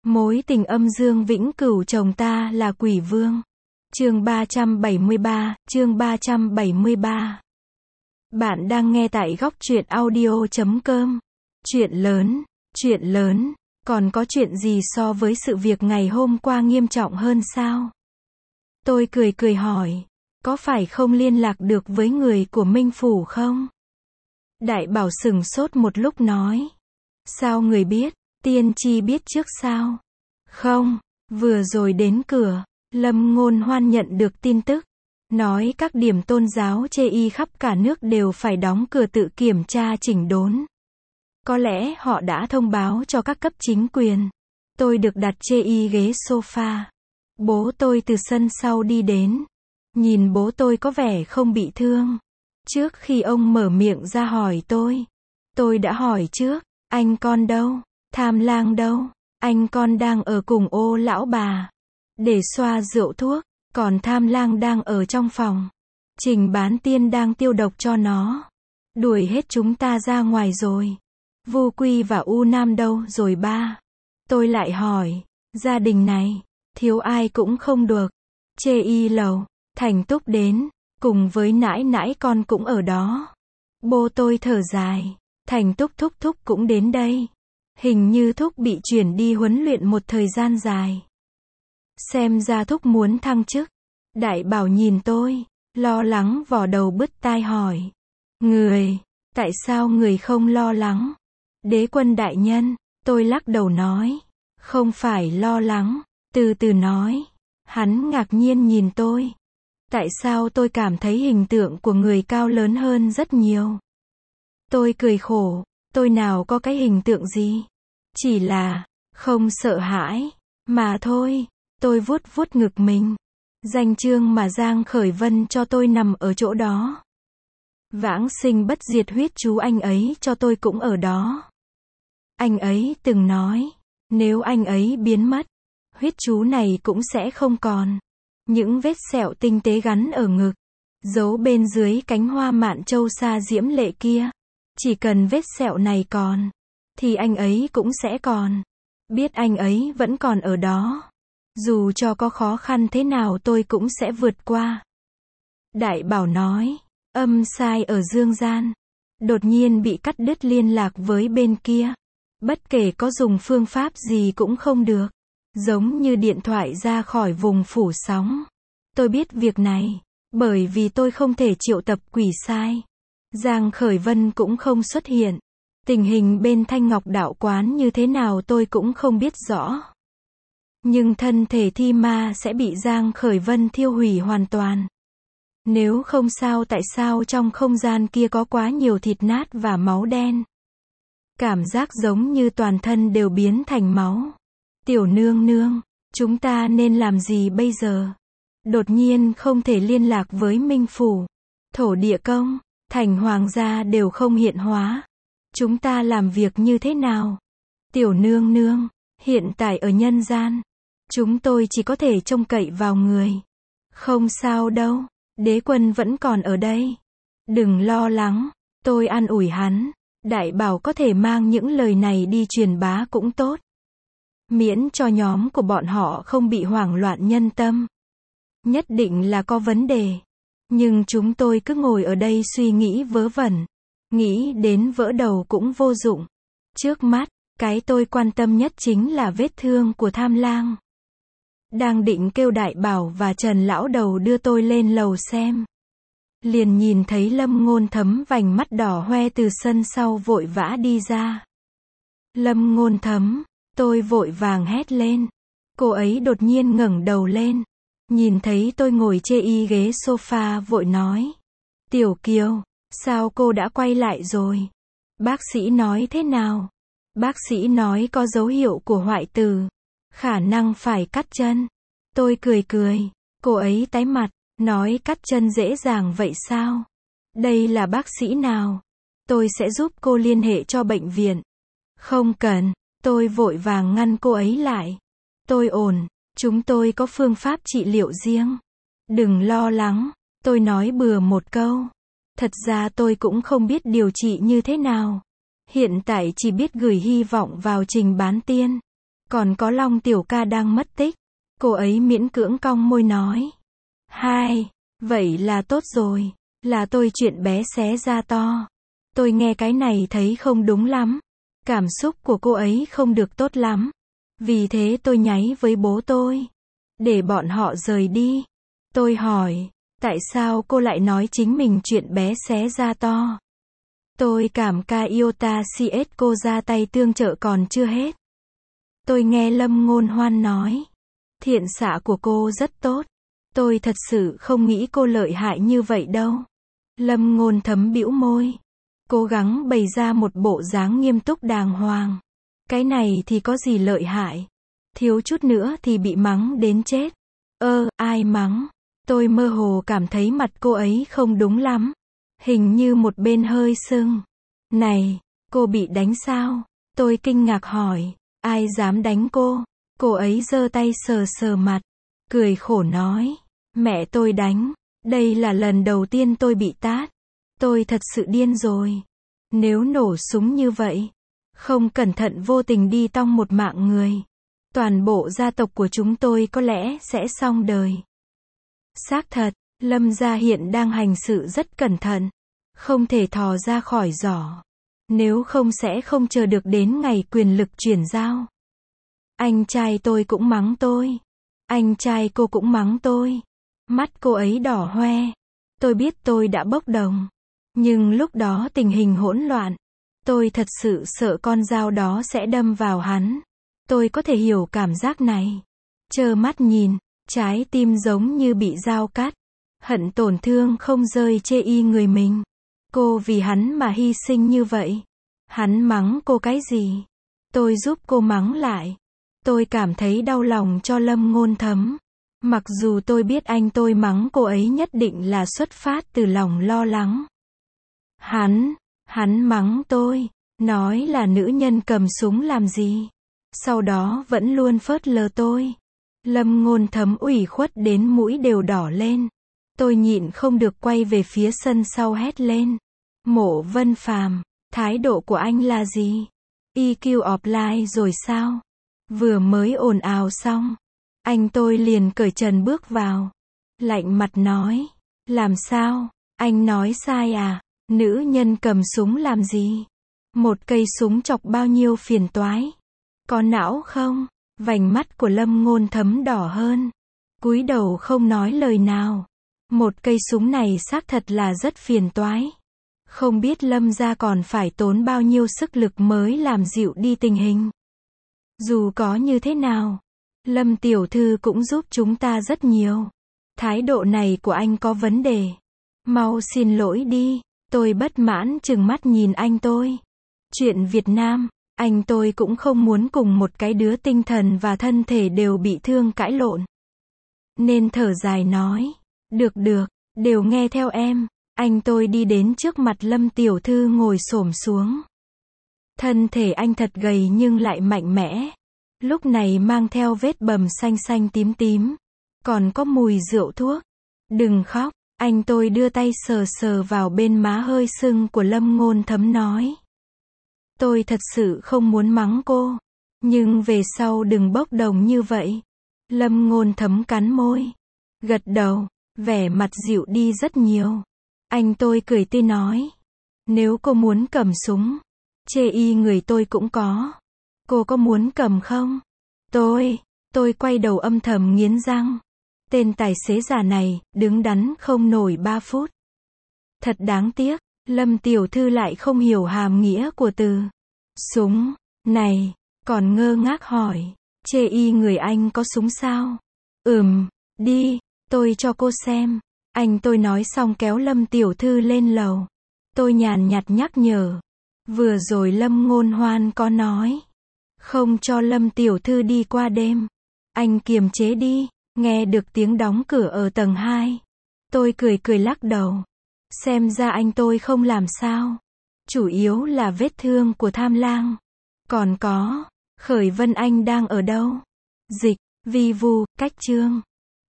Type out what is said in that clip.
Mối tình âm dương vĩnh cửu chồng ta là quỷ vương. Chương 373, chương 373. Bạn đang nghe tại góc truyện audio.com. Chuyện lớn, còn có chuyện gì so với sự việc ngày hôm qua nghiêm trọng hơn sao? Tôi cười hỏi, có phải không liên lạc được với người của Minh Phủ không? Đại Bảo sửng sốt một lúc nói, sao người biết, tiên tri biết trước sao? Không, vừa rồi đến cửa, Lâm Ngôn Hoan nhận được tin tức, nói các điểm tôn giáo chê y khắp cả nước đều phải đóng cửa tự kiểm tra chỉnh đốn. Có lẽ họ đã thông báo cho các cấp chính quyền. Tôi được đặt chê y ghế sofa. Bố tôi từ sân sau đi đến. Nhìn bố tôi có vẻ không bị thương. Trước khi ông mở miệng ra hỏi tôi đã hỏi trước, anh con đâu? Tham Lang đâu? Anh con đang ở cùng Ô lão bà để xoa rượu thuốc, còn Tham Lang đang ở trong phòng. Trình Bán Tiên đang tiêu độc cho nó. Đuổi hết chúng ta ra ngoài rồi. Vu Quy và U Nam đâu rồi ba? Tôi lại hỏi, gia đình này, thiếu ai cũng không được. Chê y lầu, Thành Túc đến, cùng với nãi nãi con cũng ở đó. Bố tôi thở dài, Thành Túc thúc cũng đến đây. Hình như thúc bị chuyển đi huấn luyện một thời gian dài. Xem ra thúc muốn thăng chức. Đại Bảo nhìn tôi, lo lắng vò đầu bứt tai hỏi. Tại sao người không lo lắng? Đế quân đại nhân, tôi lắc đầu nói. Không phải lo lắng, từ từ nói. Hắn ngạc nhiên nhìn tôi. Tại sao tôi cảm thấy hình tượng của người cao lớn hơn rất nhiều? Tôi cười khổ, tôi nào có cái hình tượng gì? Chỉ là, không sợ hãi, mà thôi. Tôi vuốt ngực mình. Danh chương mà Giang Khởi Vân cho tôi nằm ở chỗ đó. Vãng sinh bất diệt huyết chú anh ấy cho tôi cũng ở đó. Anh ấy từng nói, nếu anh ấy biến mất, huyết chú này cũng sẽ không còn. Những vết sẹo tinh tế gắn ở ngực, giấu bên dưới cánh hoa mạn châu sa diễm lệ kia. Chỉ cần vết sẹo này còn, thì anh ấy cũng sẽ còn. Biết anh ấy vẫn còn ở đó. Dù cho có khó khăn thế nào tôi cũng sẽ vượt qua. Đại Bảo nói, âm sai ở dương gian. Đột nhiên bị cắt đứt liên lạc với bên kia. Bất kể có dùng phương pháp gì cũng không được. Giống như điện thoại ra khỏi vùng phủ sóng. Tôi biết việc này, bởi vì tôi không thể triệu tập quỷ sai. Giang Khởi Vân cũng không xuất hiện. Tình hình bên Thanh Ngọc đạo quán như thế nào tôi cũng không biết rõ. Nhưng thân thể thi ma sẽ bị Giang Khởi Vân thiêu hủy hoàn toàn. Nếu không sao tại sao trong không gian kia có quá nhiều thịt nát và máu đen. Cảm giác giống như toàn thân đều biến thành máu. Tiểu nương nương, chúng ta nên làm gì bây giờ? Đột nhiên không thể liên lạc với Minh Phủ. Thổ địa công, thành hoàng gia đều không hiện hóa. Chúng ta làm việc như thế nào? Tiểu nương nương, hiện tại ở nhân gian. Chúng tôi chỉ có thể trông cậy vào người. Không sao đâu, đế quân vẫn còn ở đây. Đừng lo lắng, tôi an ủi hắn. Đại Bảo có thể mang những lời này đi truyền bá cũng tốt. Miễn cho nhóm của bọn họ không bị hoảng loạn nhân tâm. Nhất định là có vấn đề. Nhưng chúng tôi cứ ngồi ở đây suy nghĩ vớ vẩn. Nghĩ đến vỡ đầu cũng vô dụng. Trước mắt, cái tôi quan tâm nhất chính là vết thương của Tham Lang. Đang định kêu Đại Bảo và Trần lão đầu đưa tôi lên lầu xem. Liền nhìn thấy Lâm Ngôn Thấm vành mắt đỏ hoe từ sân sau vội vã đi ra. Lâm Ngôn Thấm, tôi vội vàng hét lên. Cô ấy đột nhiên ngẩng đầu lên. Nhìn thấy tôi ngồi chê y ghế sofa vội nói. Tiểu Kiều, sao cô đã quay lại rồi? Bác sĩ nói thế nào? Bác sĩ nói có dấu hiệu của hoại tử. Khả năng phải cắt chân. Tôi cười. Cô ấy tái mặt, nói cắt chân dễ dàng vậy sao? Đây là bác sĩ nào? Tôi sẽ giúp cô liên hệ cho bệnh viện. Không cần, tôi vội vàng ngăn cô ấy lại. Tôi ổn, chúng tôi có phương pháp trị liệu riêng. Đừng lo lắng, tôi nói bừa một câu. Thật ra tôi cũng không biết điều trị như thế nào. Hiện tại chỉ biết gửi hy vọng vào Trình Bán Tiên. Còn có Long tiểu ca đang mất tích. Cô ấy miễn cưỡng cong môi nói. Hai, vậy là tốt rồi. Là tôi chuyện bé xé ra to. Tôi nghe cái này thấy không đúng lắm. Cảm xúc của cô ấy không được tốt lắm. Vì thế tôi nháy với bố tôi. Để bọn họ rời đi. Tôi hỏi, tại sao cô lại nói chính mình chuyện bé xé ra to? Tôi cảm Iota CS cô ra tay tương trợ còn chưa hết. Tôi nghe Lâm Ngôn Hoan nói. Thiện xạ của cô rất tốt. Tôi thật sự không nghĩ cô lợi hại như vậy đâu. Lâm Ngôn Thấm bĩu môi. Cố gắng bày ra một bộ dáng nghiêm túc đàng hoàng. Cái này thì có gì lợi hại. Thiếu chút nữa thì bị mắng đến chết. Ai mắng? Tôi mơ hồ cảm thấy mặt cô ấy không đúng lắm. Hình như một bên hơi sưng. Này, cô bị đánh sao? Tôi kinh ngạc hỏi. Ai dám đánh cô? Cô ấy giơ tay sờ sờ mặt. Cười khổ nói. Mẹ tôi đánh. Đây là lần đầu tiên tôi bị tát. Tôi thật sự điên rồi. Nếu nổ súng như vậy, không cẩn thận vô tình đi tong một mạng người, toàn bộ gia tộc của chúng tôi có lẽ sẽ xong đời. Xác thật, Lâm gia hiện đang hành sự rất cẩn thận, không thể thò ra khỏi giỏ. Nếu không sẽ không chờ được đến ngày quyền lực chuyển giao. Anh trai tôi cũng mắng tôi. Anh trai cô cũng mắng tôi. Mắt cô ấy đỏ hoe. Tôi biết tôi đã bốc đồng. Nhưng lúc đó tình hình hỗn loạn. Tôi thật sự sợ con dao đó sẽ đâm vào hắn. Tôi có thể hiểu cảm giác này. Trơ mắt nhìn, trái tim giống như bị dao cắt. Hận tổn thương không rơi chê y người mình. Cô vì hắn mà hy sinh như vậy. Hắn mắng cô cái gì? Tôi giúp cô mắng lại. Tôi cảm thấy đau lòng cho Lâm Ngôn Thấm. Mặc dù tôi biết anh tôi mắng cô ấy nhất định là xuất phát từ lòng lo lắng. Hắn mắng tôi, nói là nữ nhân cầm súng làm gì. Sau đó vẫn luôn phớt lờ tôi. Lâm Ngôn Thấm ủy khuất đến mũi đều đỏ lên. Tôi nhịn không được quay về phía sân sau hét lên. Mộ Vân Phàm, thái độ của anh là gì? EQ offline rồi sao? Vừa mới ồn ào xong, anh tôi liền cởi trần bước vào. Lạnh mặt nói, làm sao? Anh nói sai à? Nữ nhân cầm súng làm gì? Một cây súng chọc bao nhiêu phiền toái? Có não không? Vành mắt của Lâm Ngôn Thấm đỏ hơn. Cúi đầu không nói lời nào. Một cây súng này xác thật là rất phiền toái. Không biết Lâm gia còn phải tốn bao nhiêu sức lực mới làm dịu đi tình hình. Dù có như thế nào, Lâm tiểu thư cũng giúp chúng ta rất nhiều. Thái độ này của anh có vấn đề. Mau xin lỗi đi. Tôi bất mãn trừng mắt nhìn anh tôi. Chuyện Việt Nam, anh tôi cũng không muốn cùng một cái đứa tinh thần và thân thể đều bị thương cãi lộn. Nên thở dài nói, được, đều nghe theo em. Anh tôi đi đến trước mặt Lâm tiểu thư ngồi xổm xuống. Thân thể anh thật gầy nhưng lại mạnh mẽ. Lúc này mang theo vết bầm xanh xanh tím tím. Còn có mùi rượu thuốc. Đừng khóc. Anh tôi đưa tay sờ sờ vào bên má hơi sưng của Lâm Ngôn Thấm nói. Tôi thật sự không muốn mắng cô. Nhưng về sau đừng bốc đồng như vậy. Lâm Ngôn Thấm cắn môi. Gật đầu, vẻ mặt dịu đi rất nhiều. Anh tôi cười tươi nói. Nếu cô muốn cầm súng, chê y người tôi cũng có. Cô có muốn cầm không? Tôi quay đầu âm thầm nghiến răng. Tên tài xế già này, đứng đắn không nổi 3 phút. Thật đáng tiếc, Lâm tiểu thư lại không hiểu hàm nghĩa của từ súng này, còn ngơ ngác hỏi, chê y người anh có súng sao? Đi, tôi cho cô xem. Anh tôi nói xong kéo Lâm tiểu thư lên lầu. Tôi nhàn nhạt nhắc nhở. Vừa rồi Lâm Ngôn Hoan có nói, không cho Lâm tiểu thư đi qua đêm. Anh kiềm chế đi. Nghe được tiếng đóng cửa ở tầng 2. Tôi cười lắc đầu. Xem ra anh tôi không làm sao. Chủ yếu là vết thương của Tham Lang. Còn có, Khởi Vân Anh đang ở đâu? Dịch, vi vu, cách chương.